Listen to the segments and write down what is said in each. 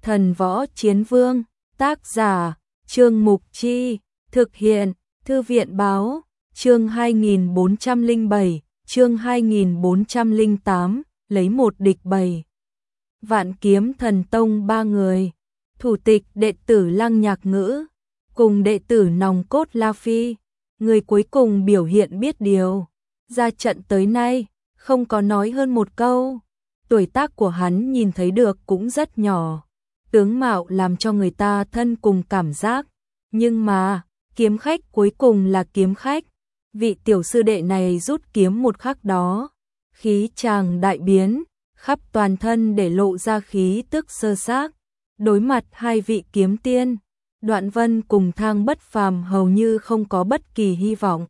Thần Võ Chiến Vương, tác giả, Trương Mục Chi, thực hiện, Thư viện Báo, chương 2407, chương 2408, lấy một địch 7. Vạn Kiếm Thần Tông 3 người, thủ tịch đệ tử Lăng Nhạc Ngữ, cùng đệ tử nòng cốt La Phi, người cuối cùng biểu hiện biết điều, ra trận tới nay, không có nói hơn một câu. Tuổi tác của hắn nhìn thấy được cũng rất nhỏ, tướng mạo làm cho người ta thân cùng cảm giác, nhưng mà, kiếm khách cuối cùng là kiếm khách, vị tiểu sư đệ này rút kiếm một khắc đó, khí chàng đại biến, khắp toàn thân để lộ ra khí tức sơ xác, đối mặt hai vị kiếm tiên, Đoạn Vân cùng Thang Bất Phàm hầu như không có bất kỳ hy vọng.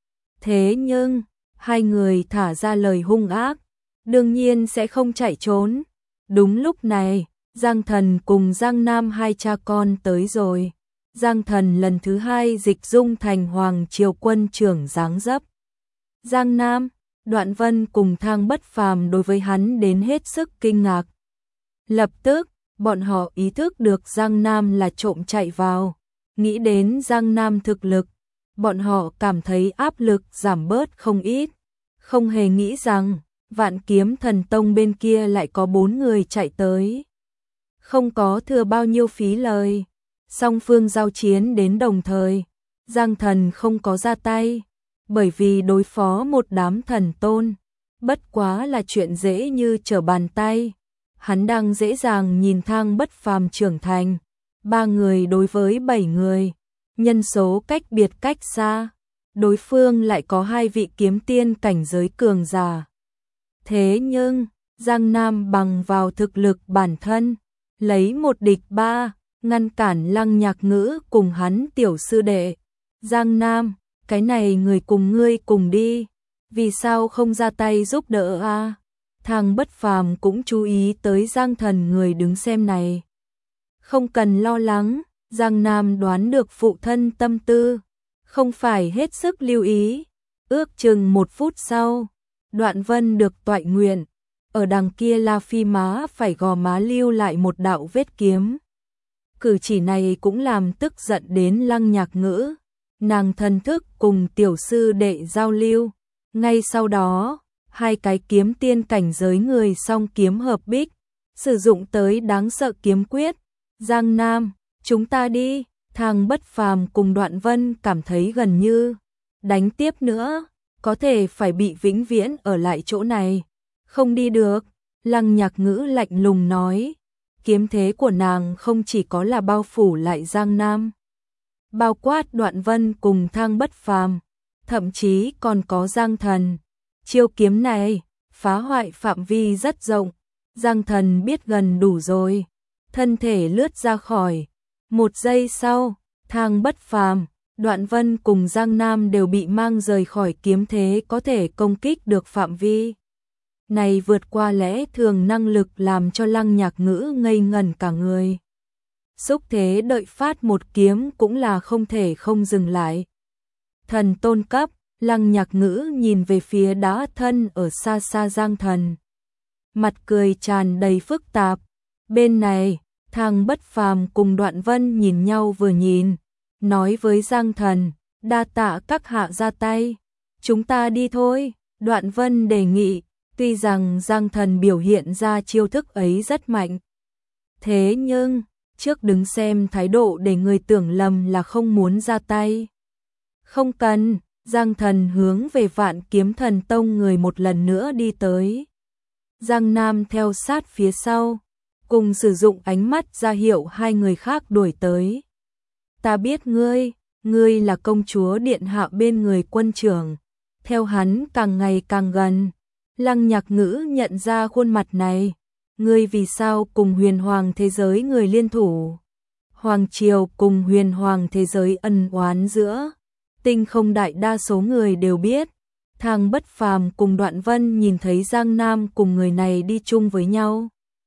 Thế nhưng, hai người thả ra lời hung ác, đương nhiên sẽ không chạy trốn. Đúng lúc này, Giang Thần cùng Giang Nam hai cha con tới rồi. Giang Thần lần thứ hai dịch dung thành Hoàng Triều quân trưởng dáng dấp. Giang Nam, Đoạn Vân cùng Thang Bất Phàm đối với hắn đến hết sức kinh ngạc. Lập tức, bọn họ ý thức được Giang Nam là trộm chạy vào. Nghĩ đến Giang Nam thực lực, bọn họ cảm thấy áp lực giảm bớt không ít. Không hề nghĩ rằng, Vạn Kiếm Thần Tông bên kia lại có 4 người chạy tới. Không có thừa bao nhiêu phí lời. Song phương giao chiến đến đồng thời, Giang Thần không có ra tay, bởi vì đối phó một đám thần tôn, bất quá là chuyện dễ như trở bàn tay. Hắn đang dễ dàng nhìn Thang Bất Phàm trưởng thành, 3 người đối với 7 người, nhân số cách biệt cách xa, đối phương lại có 2 vị kiếm tiên cảnh giới cường giả. Thế nhưng, Giang Nam bằng vào thực lực bản thân, lấy một địch 3, ngăn cản Lăng Nhạc Ngữ cùng hắn tiểu sư đệ. Giang Nam, cái này người cùng ngươi cùng đi, vì sao không ra tay giúp đỡ a? Thang Bất Phàm cũng chú ý tới Giang Thần người đứng xem này. Không cần lo lắng, Giang Nam đoán được phụ thân tâm tư, không phải hết sức lưu ý. Ước chừng 1 phút sau, Đoạn Vân được toại nguyện, ở đằng kia La Phi má phải gò má lưu lại một đạo vết kiếm. Cử chỉ này cũng làm tức giận đến Lăng Nhạc Ngữ, nàng thần thức cùng tiểu sư đệ giao lưu. Ngay sau đó, 2 cái kiếm tiên cảnh giới người song kiếm hợp bích, sử dụng tới đáng sợ kiếm quyết. Giang Nam, chúng ta đi. Thang Bất Phàm cùng Đoạn Vân cảm thấy gần như đánh tiếp nữa, có thể phải bị vĩnh viễn ở lại chỗ này. Không đi được, Lăng Nhạc Ngữ lạnh lùng nói. Kiếm thế của nàng không chỉ có là bao phủ lại Giang Nam, bao quát Đoạn Vân cùng Thang Bất Phàm, thậm chí còn có Giang Thần. Chiêu kiếm này, phá hoại phạm vi rất rộng. Giang Thần biết gần đủ rồi, thân thể lướt ra khỏi. 1 giây sau, Thang Bất Phàm, Đoạn Vân cùng Giang Nam đều bị mang rời khỏi kiếm thế có thể công kích được phạm vi. Này vượt qua lẽ thường năng lực làm cho Lăng Nhạc Ngữ ngây ngẩn cả người. Xúc thế đợi phát một kiếm cũng là không thể không dừng lại. Thần tôn cấp, Lăng Nhạc Ngữ nhìn về phía đá thân ở xa xa Giang Thần. Mặt cười tràn đầy phức tạp. Bên này, Thang Bất Phàm cùng Đoạn Vân nhìn nhau vừa nhìn, nói với Giang Thần, đa tạ các hạ ra tay. Chúng ta đi thôi, Đoạn Vân đề nghị. Tuy rằng Giang Thần biểu hiện ra chiêu thức ấy rất mạnh, thế nhưng, trước đứng xem thái độ để người tưởng lầm là không muốn ra tay. Không cần, Giang Thần hướng về Vạn Kiếm Thần Tông người một lần nữa đi tới. Giang Nam theo sát phía sau, cùng sử dụng ánh mắt ra hiệu 2 người khác đuổi tới. Ta biết ngươi là công chúa điện hạ bên người quân trưởng. Theo hắn càng ngày càng gần, Lăng Nhạc Ngữ nhận ra khuôn mặt này. Ngươi vì sao cùng huyền hoàng thế giới người liên thủ? Hoàng triều cùng huyền hoàng thế giới ân oán giữa tinh không đại đa số người đều biết. Thang Bất Phàm cùng Đoạn Vân nhìn thấy Giang Nam cùng người này đi chung với nhau,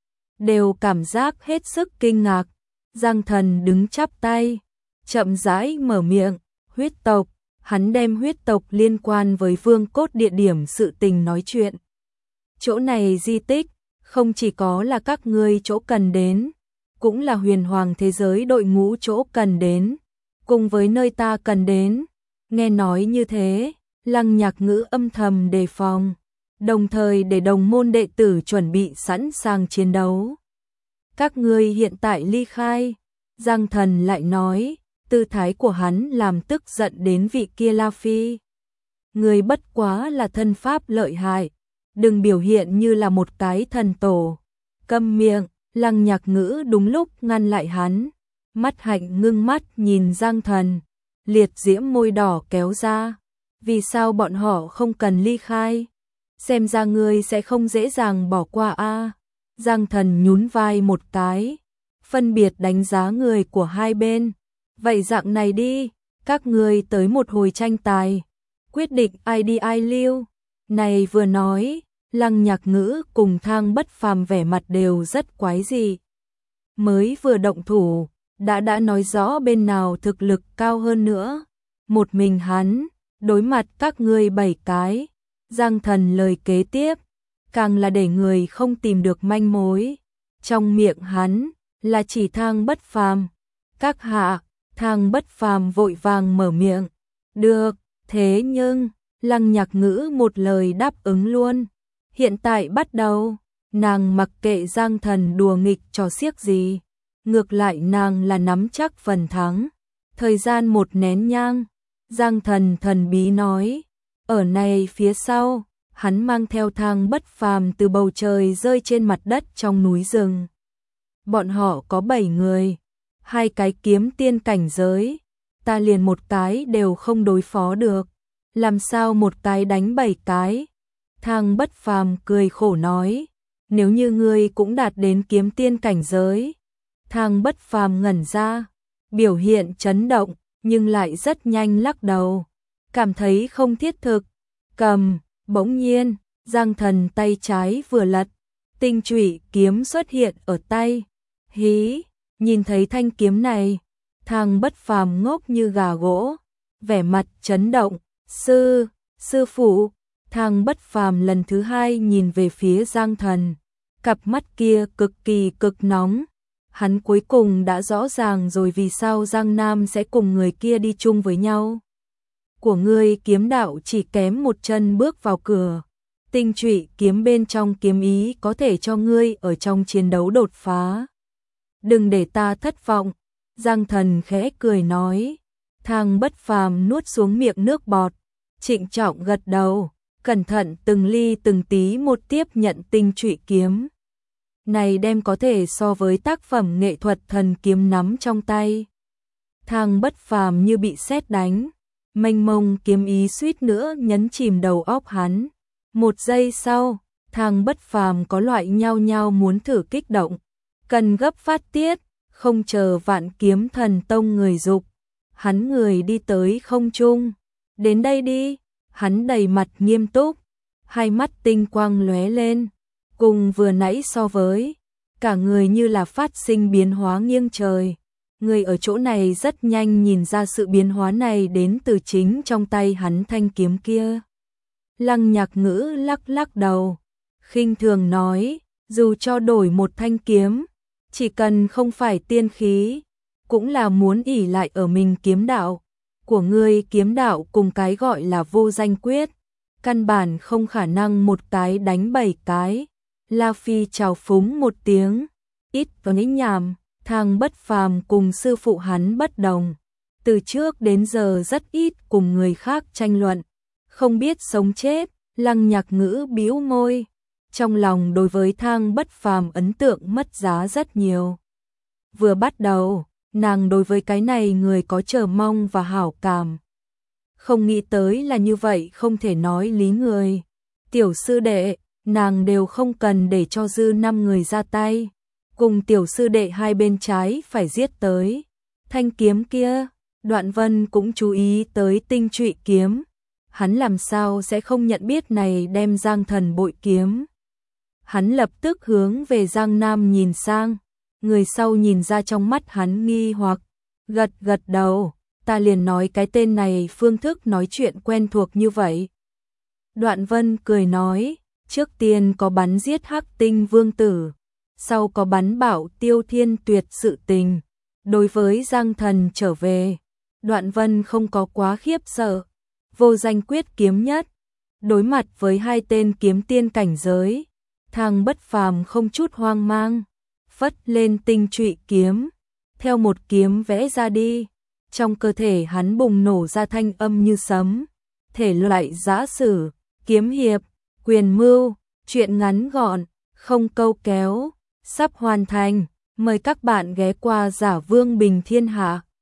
đều cảm giác hết sức kinh ngạc. Giang Thần đứng chắp tay, chậm rãi mở miệng, huyết tộc. Hắn đem huyết tộc liên quan với vương cốt địa điểm sự tình nói chuyện. Chỗ này di tích, không chỉ có là các ngươi chỗ cần đến, cũng là huyền hoàng thế giới đội ngũ chỗ cần đến, cùng với nơi ta cần đến. Nghe nói như thế, Lăng Nhạc Ngữ âm thầm đề phòng, đồng thời để đồng môn đệ tử chuẩn bị sẵn sàng chiến đấu. Các ngươi hiện tại ly khai, Giang Thần lại nói, tư thái của hắn làm tức giận đến vị kia La Phi. Người bất quá là thân pháp lợi hại, đừng biểu hiện như là một cái thần tổ. Câm miệng, Lăng Nhạc Ngữ đúng lúc ngăn lại hắn, mắt hạnh ngưng mắt nhìn Giang Thần, liệt diễm môi đỏ kéo ra. Vì sao bọn họ không cần ly khai? Xem ra ngươi sẽ không dễ dàng bỏ qua a. Giang Thần nhún vai một cái, phân biệt đánh giá người của hai bên. Vậy dạng này đi, các ngươi tới một hồi tranh tài, quyết định ai đi ai lưu. Này vừa nói, Lăng Nhạc Ngữ cùng Thang Bất Phàm vẻ mặt đều rất quái dị. Mới vừa động thủ, đã nói rõ bên nào thực lực cao hơn nữa. Một mình hắn, đối mặt các ngươi 7 cái. Giang Thần lời kế tiếp, càng là để người không tìm được manh mối. Trong miệng hắn, là chỉ Thang Bất Phàm. Các hạ, Thang Bất Phàm vội vàng mở miệng. Được, thế nhưng, Lăng Nhạc Ngữ một lời đáp ứng luôn. Hiện tại bắt đầu, nàng mặc kệ Giang Thần đùa nghịch trò xiếc gì. Ngược lại nàng là nắm chắc phần thắng. Thời gian một nén nhang, Giang Thần thần bí nói. Ở này phía sau, hắn mang theo Thang Bất Phàm từ bầu trời rơi trên mặt đất trong núi rừng. Bọn họ có 7 người, 2 cái kiếm tiên cảnh giới, ta liền một cái đều không đối phó được, làm sao một cái đánh 7 cái? Thang Bất Phàm cười khổ nói, nếu như ngươi cũng đạt đến kiếm tiên cảnh giới. Thang Bất Phàm ngẩn ra, biểu hiện chấn động, nhưng lại rất nhanh lắc đầu, cảm thấy không thiết thực. Cầm, bỗng nhiên, Giang Thần tay trái vừa lật, tinh chủy kiếm xuất hiện ở tay. Hí, nhìn thấy thanh kiếm này, Thang Bất Phàm ngốc như gà gỗ, vẻ mặt chấn động. Sư phụ. Thang Bất Phàm lần thứ 2 nhìn về phía Giang Thần, cặp mắt kia cực nóng. Hắn cuối cùng đã rõ ràng rồi vì sao Giang Nam sẽ cùng người kia đi chung với nhau. Của ngươi kiếm đạo chỉ kém một chân bước vào cửa. Tinh chủy kiếm bên trong kiếm ý có thể cho ngươi ở trong chiến đấu đột phá. Đừng để ta thất vọng. Giang Thần khẽ cười nói. Thang Bất Phàm nuốt xuống miệng nước bọt, trịnh trọng gật đầu, cẩn thận từng ly từng tí một tiếp nhận tinh chủy kiếm. Này đem có thể so với tác phẩm nghệ thuật thần kiếm nắm trong tay. Thang Bất Phàm như bị sét đánh, mênh mông kiếm ý suýt nữa nhấn chìm đầu óc hắn. Một giây sau, Thang Bất Phàm có loại nhao nhao muốn thử kích động, cần gấp phát tiết, không chờ Vạn Kiếm Thần Tông người dục. Hắn người đi tới không trung. Đến đây đi, hắn đầy mặt nghiêm túc, hai mắt tinh quang lóe lên, cùng vừa nãy so với, cả người như là phát sinh biến hóa nghiêng trời. Người ở chỗ này rất nhanh nhìn ra sự biến hóa này đến từ chính trong tay hắn thanh kiếm kia. Lăng Nhạc Ngữ lắc đầu, khinh thường nói, dù cho đổi một thanh kiếm, chỉ cần không phải tiên khí, cũng là muốn ỷ lại ở mình kiếm đạo. Của ngươi kiếm đạo cùng cái gọi là vô danh quyết, căn bản không khả năng một cái đánh 7 cái. La Phi chào phúng một tiếng, ít có nói nhảm. Thang Bất Phàm cùng sư phụ hắn bất đồng, từ trước đến giờ rất ít cùng người khác tranh luận, không biết sống chết. Lăng Nhạc Ngữ bĩu môi, trong lòng đối với Thang Bất Phàm ấn tượng mất giá rất nhiều. Vừa bắt đầu, nàng đối với cái này người có chờ mong và hảo cảm. Không nghĩ tới là như vậy, không thể nói lý người. Tiểu sư đệ, nàng đều không cần để cho dư 5 người ra tay. Cùng tiểu sư đệ hai bên trái phải giết tới. Thanh kiếm kia, Đoạn Vân cũng chú ý tới tinh chủy kiếm. Hắn làm sao sẽ không nhận biết này đem Giang Thần bội kiếm. Hắn lập tức hướng về Giang Nam nhìn sang. Người sau nhìn ra trong mắt hắn nghi hoặc, gật đầu, ta liền nói cái tên này phương thức nói chuyện quen thuộc như vậy. Đoạn Vân cười nói, trước tiên có bắn giết Hắc Tinh Vương tử, sau có bắn bảo Tiêu Thiên Tuyệt sự tình. Đối với Giang Thần trở về, Đoạn Vân không có quá khiếp sợ. Vô Danh quyết kiếm nhất, đối mặt với hai tên kiếm tiên cảnh giới, Thang Bất Phàm không chút hoang mang, phất lên tinh trụy kiếm, theo một kiếm vẽ ra đi. Trong cơ thể hắn bùng nổ ra thanh âm như sấm, thể loại giã sử, kiếm hiệp, quyền mưu, truyện ngắn gọn, không câu kéo, sắp hoàn thành. Mời các bạn ghé qua Giả Vương Bình Thiên Hạ.